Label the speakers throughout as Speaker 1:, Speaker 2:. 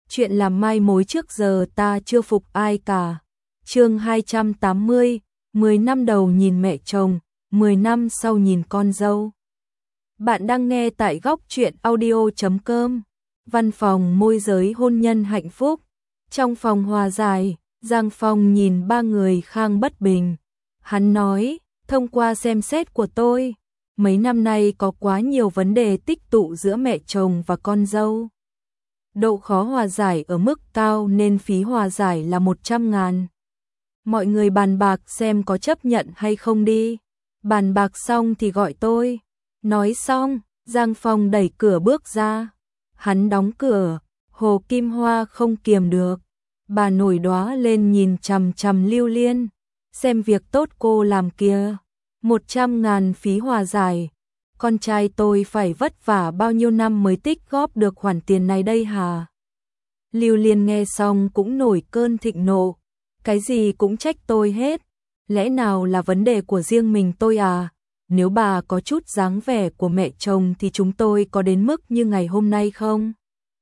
Speaker 1: chuyện làm mai mối trước giờ ta chưa phục ai cả. Chương 280, 10 năm đầu nhìn mẹ chồng, 10 năm sau nhìn con dâu. Bạn đang nghe tại góc truyện audio.com. Văn phòng môi giới hôn nhân hạnh phúc. Trong phòng hòa giải, Giang Phong nhìn ba người Khang Bất Bình. Hắn nói, thông qua xem xét của tôi, mấy năm nay có quá nhiều vấn đề tích tụ giữa mẹ chồng và con dâu. Độ khó hòa giải ở mức cao nên phí hòa giải là 100.000. Mọi người bàn bạc xem có chấp nhận hay không đi. Bàn bạc xong thì gọi tôi. Nói xong, Giang Phong đẩy cửa bước ra. Hắn đóng cửa, Hồ Kim Hoa không kiềm được. Bà nổi đoá lên nhìn chằm chằm Lưu Liên. Xem việc tốt cô làm kia. 100.000 phí hòa giải. Con trai tôi phải vất vả bao nhiêu năm mới tích góp được khoản tiền này đây hả? Lưu Liên nghe xong cũng nổi cơn thịnh nộ. Cái gì cũng trách tôi hết. Lẽ nào là vấn đề của riêng mình tôi à? Nếu bà có chút dáng vẻ của mẹ chồng thì chúng tôi có đến mức như ngày hôm nay không?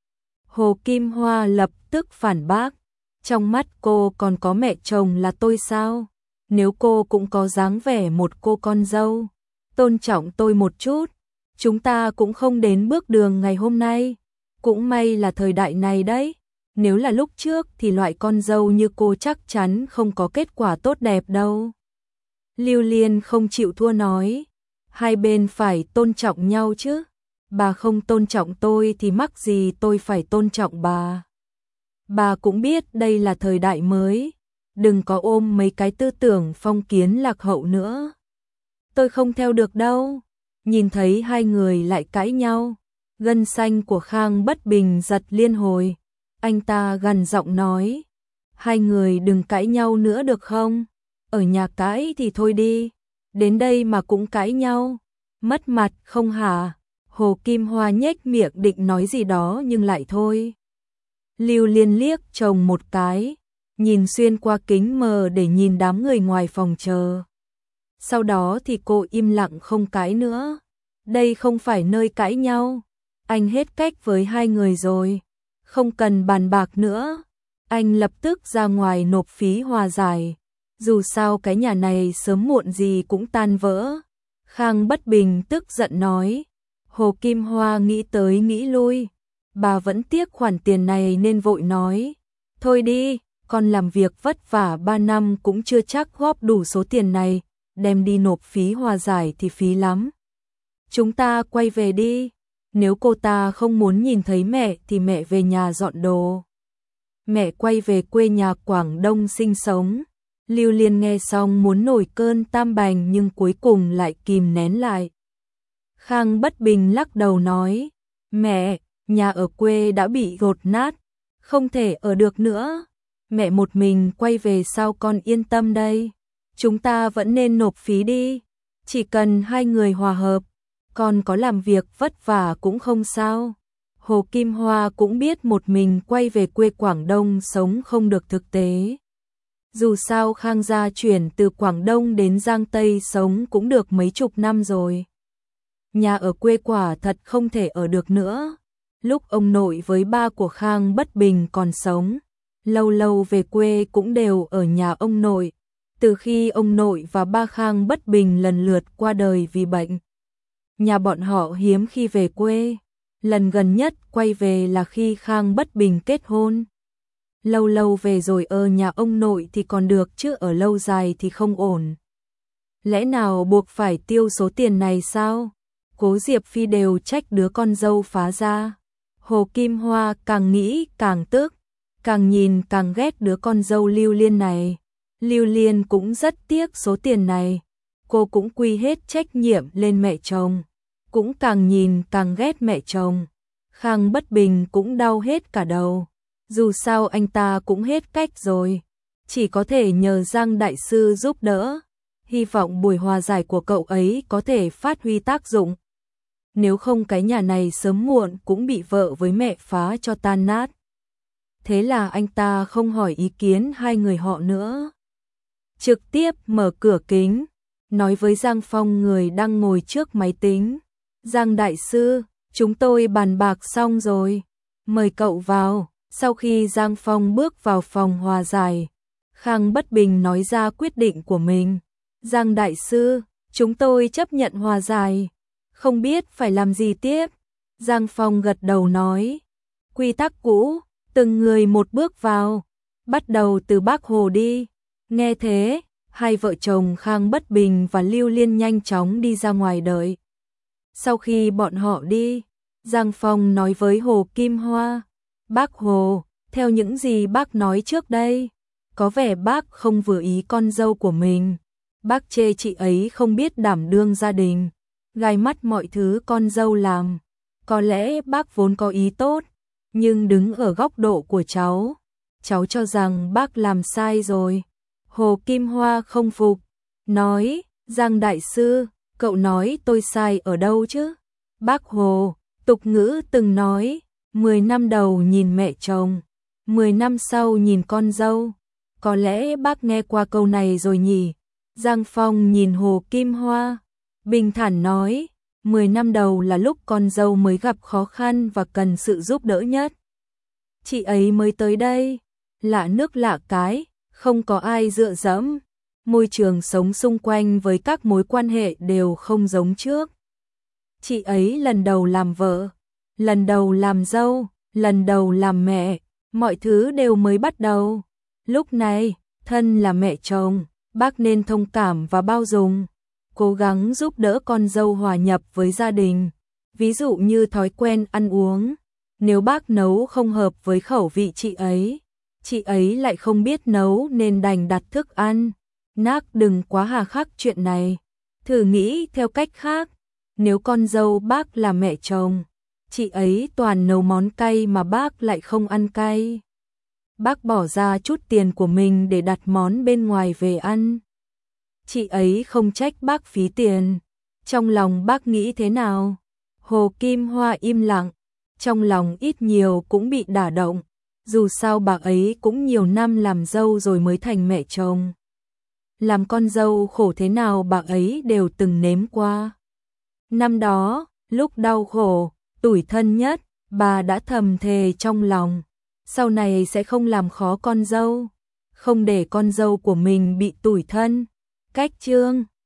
Speaker 1: Hồ Kim Hoa lập tức phản bác. Trong mắt cô còn có mẹ chồng là tôi sao? Nếu cô cũng có dáng vẻ một cô con dâu, tôn trọng tôi một chút, chúng ta cũng không đến bước đường ngày hôm nay. Cũng may là thời đại này đấy. Nếu là lúc trước thì loại con dâu như cô chắc chắn không có kết quả tốt đẹp đâu. Lưu Liên không chịu thua nói, hai bên phải tôn trọng nhau chứ. Bà không tôn trọng tôi thì mắc gì tôi phải tôn trọng bà. Bà cũng biết đây là thời đại mới, đừng có ôm mấy cái tư tưởng phong kiến lạc hậu nữa. Tôi không theo được đâu. Nhìn thấy hai người lại cãi nhau, gân xanh của Khang Bất Bình giật liên hồi. Anh ta gằn giọng nói, hai người đừng cãi nhau nữa được không? Ở nhà cãi thì thôi đi, đến đây mà cũng cãi nhau, mất mặt không hả? Hồ Kim Hoa nhếch miệng định nói gì đó nhưng lại thôi. Lưu Liên liếc chồng một cái, nhìn xuyên qua kính mờ để nhìn đám người ngoài phòng chờ. Sau đó thì cô im lặng không cãi nữa. Đây không phải nơi cãi nhau. Anh hết cách với hai người rồi, không cần bàn bạc nữa. Anh lập tức ra ngoài nộp phí hòa giải. Dù sao cái nhà này sớm muộn gì cũng tan vỡ. Khang Bất Bình tức giận nói. Hồ Kim Hoa nghĩ tới nghĩ lui. Bà vẫn tiếc khoản tiền này nên vội nói. Thôi đi, con làm việc vất vả 3 năm cũng chưa chắc góp đủ số tiền này. Đem đi nộp phí hòa giải thì phí lắm. Chúng ta quay về đi. Nếu cô ta không muốn nhìn thấy mẹ thì mẹ về nhà dọn đồ. Mẹ quay về quê nhà Quảng Đông sinh sống. Lưu Liên nghe xong muốn nổi cơn tam bành nhưng cuối cùng lại kìm nén lại. Khang Bất Bình lắc đầu nói, mẹ, nhà ở quê đã bị gột nát, không thể ở được nữa. Mẹ một mình quay về sao con yên tâm đây? Chúng ta vẫn nên nộp phí đi. Chỉ cần hai người hòa hợp, con có làm việc vất vả cũng không sao. Hồ Kim Hoa cũng biết một mình quay về quê Quảng Đông sống không được thực tế. Dù sao Khang gia chuyển từ Quảng Đông đến Giang Tây sống cũng được mấy chục năm rồi. Nhà ở quê quả thật không thể ở được nữa. Lúc ông nội với ba của Khang Bất Bình còn sống, lâu lâu về quê cũng đều ở nhà ông nội. Từ khi ông nội và ba Khang Bất Bình lần lượt qua đời vì bệnh, nhà bọn họ hiếm khi về quê. Lần gần nhất quay về là khi Khang Bất Bình kết hôn. Lâu lâu về rồi ở nhà ông nội thì còn được chứ ở lâu dài thì không ổn. Lẽ nào buộc phải tiêu số tiền này sao? Cố Diệp Phi đều trách đứa con dâu phá ra. Hồ Kim Hoa càng nghĩ càng tức, càng nhìn càng ghét đứa con dâu Lưu Liên này. Lưu Liên cũng rất tiếc số tiền này. Cô cũng quy hết trách nhiệm lên mẹ chồng. Cũng càng nhìn càng ghét mẹ chồng. Khang Bất Bình cũng đau hết cả đầu. Dù sao anh ta cũng hết cách rồi. Chỉ có thể nhờ Giang Đại Sư giúp đỡ. Hy vọng buổi hòa giải của cậu ấy có thể phát huy tác dụng. Nếu không cái nhà này sớm muộn cũng bị vợ với mẹ phá cho tan nát. Thế là anh ta không hỏi ý kiến hai người họ nữa. Trực tiếp mở cửa kính, nói với Giang Phong người đang ngồi trước máy tính. Giang Đại Sư, chúng tôi bàn bạc xong rồi. Mời cậu vào. Sau khi Giang Phong bước vào phòng hòa giải, Khang Bất Bình nói ra quyết định của mình. Giang đại sư, chúng tôi chấp nhận hòa giải, không biết phải làm gì tiếp. Giang Phong gật đầu nói, quy tắc cũ, từng người một bước vào, bắt đầu từ Bác Hồ đi. Nghe thế, hai vợ chồng Khang Bất Bình và Lưu Liên nhanh chóng đi ra ngoài đợi. Sau khi bọn họ đi, Giang Phong nói với Hồ Kim Hoa, Bác Hồ, theo những gì bác nói trước đây, có vẻ bác không vừa ý con dâu của mình. Bác chê chị ấy không biết đảm đương gia đình, gai mắt mọi thứ con dâu làm. Có lẽ bác vốn có ý tốt, nhưng đứng ở góc độ của cháu cho rằng bác làm sai rồi. Hồ Kim Hoa không phục, nói, Giang đại sư, cậu nói tôi sai ở đâu chứ? Bác Hồ, tục ngữ từng nói, 10 năm đầu nhìn mẹ chồng, 10 năm sau nhìn con dâu. Có lẽ bác nghe qua câu này rồi nhỉ? Giang Phong nhìn Hồ Kim Hoa, bình thản nói, 10 năm đầu là lúc con dâu mới gặp khó khăn và cần sự giúp đỡ nhất. Chị ấy mới tới đây, lạ nước lạ cái, không có ai dựa dẫm, môi trường sống xung quanh với các mối quan hệ đều không giống trước. Chị ấy lần đầu làm vợ, lần đầu làm dâu, lần đầu làm mẹ, mọi thứ đều mới bắt đầu. Lúc này, thân là mẹ chồng, bác nên thông cảm và bao dung, cố gắng giúp đỡ con dâu hòa nhập với gia đình. Ví dụ như thói quen ăn uống, nếu bác nấu không hợp với khẩu vị chị ấy lại không biết nấu nên đành đặt thức ăn. Nác đừng quá hà khắc chuyện này, thử nghĩ theo cách khác. Nếu con dâu bác là mẹ chồng, chị ấy toàn nấu món cay mà bác lại không ăn cay. Bác bỏ ra chút tiền của mình để đặt món bên ngoài về ăn. Chị ấy không trách bác phí tiền. Trong lòng bác nghĩ thế nào? Hồ Kim Hoa im lặng, trong lòng ít nhiều cũng bị đả động. Dù sao bà ấy cũng nhiều năm làm dâu rồi mới thành mẹ chồng. Làm con dâu khổ thế nào bà ấy đều từng nếm qua. Năm đó, lúc đau khổ, tủi thân nhất, bà đã thầm thề trong lòng, sau này sẽ không làm khó con dâu, không để con dâu của mình bị tủi thân. Cách chương